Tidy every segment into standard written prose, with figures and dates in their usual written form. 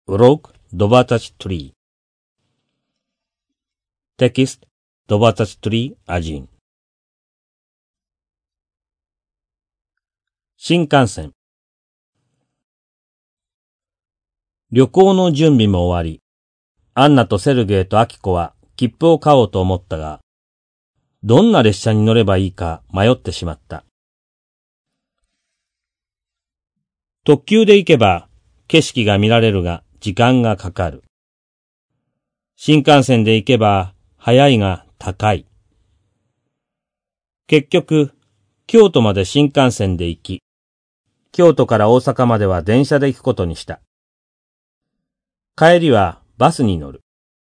Urok Dobatach Tree Text Dobatach Tree Ajin 新幹線旅行の準備も終わり、アンナとセルゲイとアキコは切符を買おうと思ったが、どんな列車に乗ればいいか迷ってしまった。特急で行けば景色が見られるが時間がかかる。新幹線で行けば早いが高い。結局、京都まで新幹線で行き、京都から大阪までは電車で行くことにした。帰りはバスに乗る。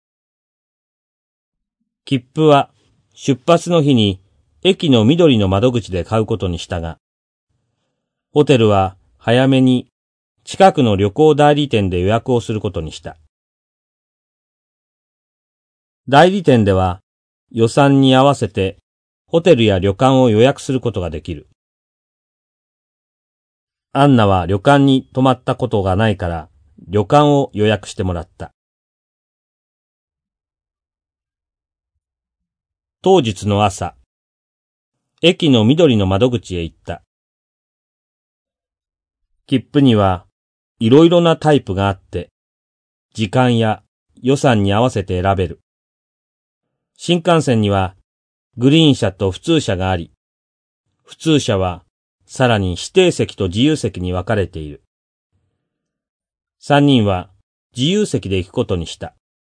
切符は出発の日に駅の緑の窓口で買うことにしたが、ホテルは早めに近くの旅行代理店で予約をすることにした。代理店では予算に合わせてホテルや旅館を予約することができる。アンナは旅館に泊まったことがないから旅館を予約してもらった。当日の朝、駅の緑の窓口へ行った。切符にはいろいろなタイプがあって、時間や予算に合わせて選べる。新幹線にはグリーン車と普通車があり、普通車はさらに指定席と自由席に分かれている。三人は自由席で行くことにした。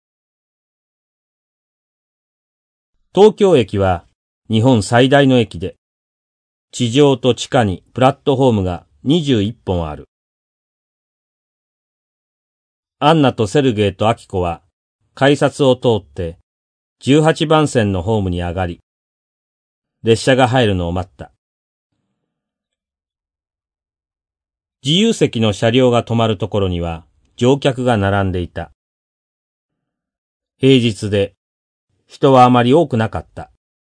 東京駅は日本最大の駅で、地上と地下にプラットホームが21本ある。アンナとセルゲイとアキコは改札を通って18番線のホームに上がり、列車が入るのを待った。自由席の車両が止まるところには乗客が並んでいた。平日で人はあまり多くなかった。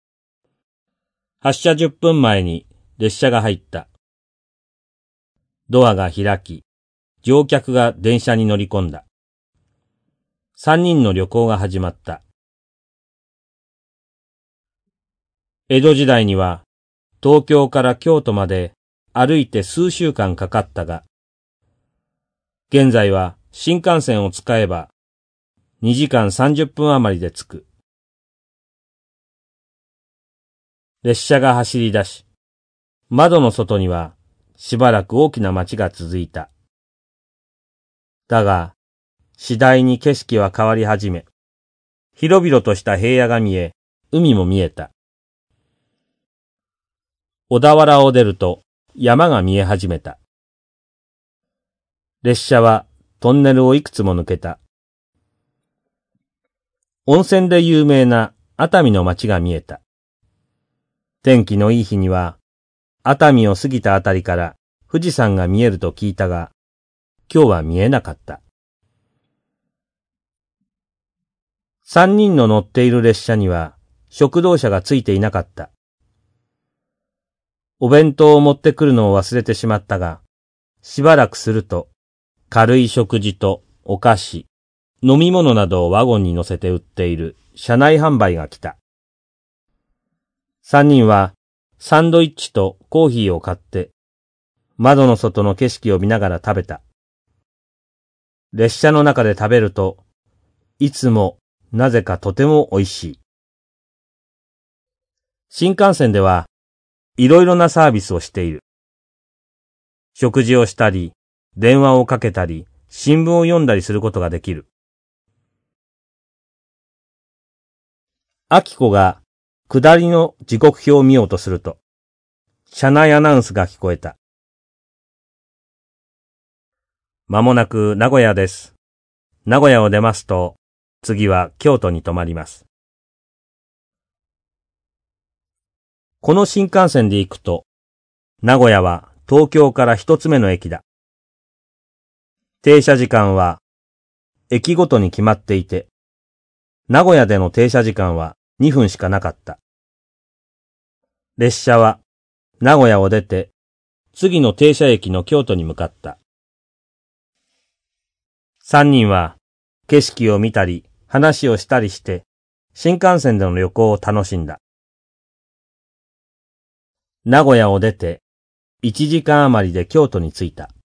発車10分前に列車が入った。ドアが開き、乗客が電車に乗り込んだ。3人の旅行が始まった。江戸時代には東京から京都まで歩いて数週間かかったが、現在は新幹線を使えば2時間30分余りで着く。列車が走り出し、窓の外にはしばらく大きな街が続いた。だが、次第に景色は変わり始め、広々とした平野が見え、海も見えた。小田原を出ると山が見え始めた。列車はトンネルをいくつも抜けた。温泉で有名な熱海の街が見えた。天気のいい日には、熱海を過ぎたあたりから富士山が見えると聞いたが、今日は見えなかった。3人の乗っている列車には食堂車がついていなかった。お弁当を持ってくるのを忘れてしまったが、しばらくすると軽い食事とお菓子、飲み物などをワゴンに乗せて売っている車内販売が来た。3人はサンドイッチとコーヒーを買って窓の外の景色を見ながら食べた。列車の中で食べるといつもなぜかとても美味しい。新幹線ではいろいろなサービスをしている。食事をしたり、電話をかけたり、新聞を読んだりすることができる。アキコが下りの時刻表を見ようとすると、車内アナウンスが聞こえた。まもなく名古屋です。名古屋を出ますと、次は京都に停まります。この新幹線で行くと、名古屋は東京から一つ目の駅だ。停車時間は駅ごとに決まっていて、名古屋での停車時間は2分しかなかった。列車は名古屋を出て、次の停車駅の京都に向かった。 三人は景色を見たり話をしたりして新幹線での旅行を楽しんだ。名古屋を出て1時間余りで京都に着いた。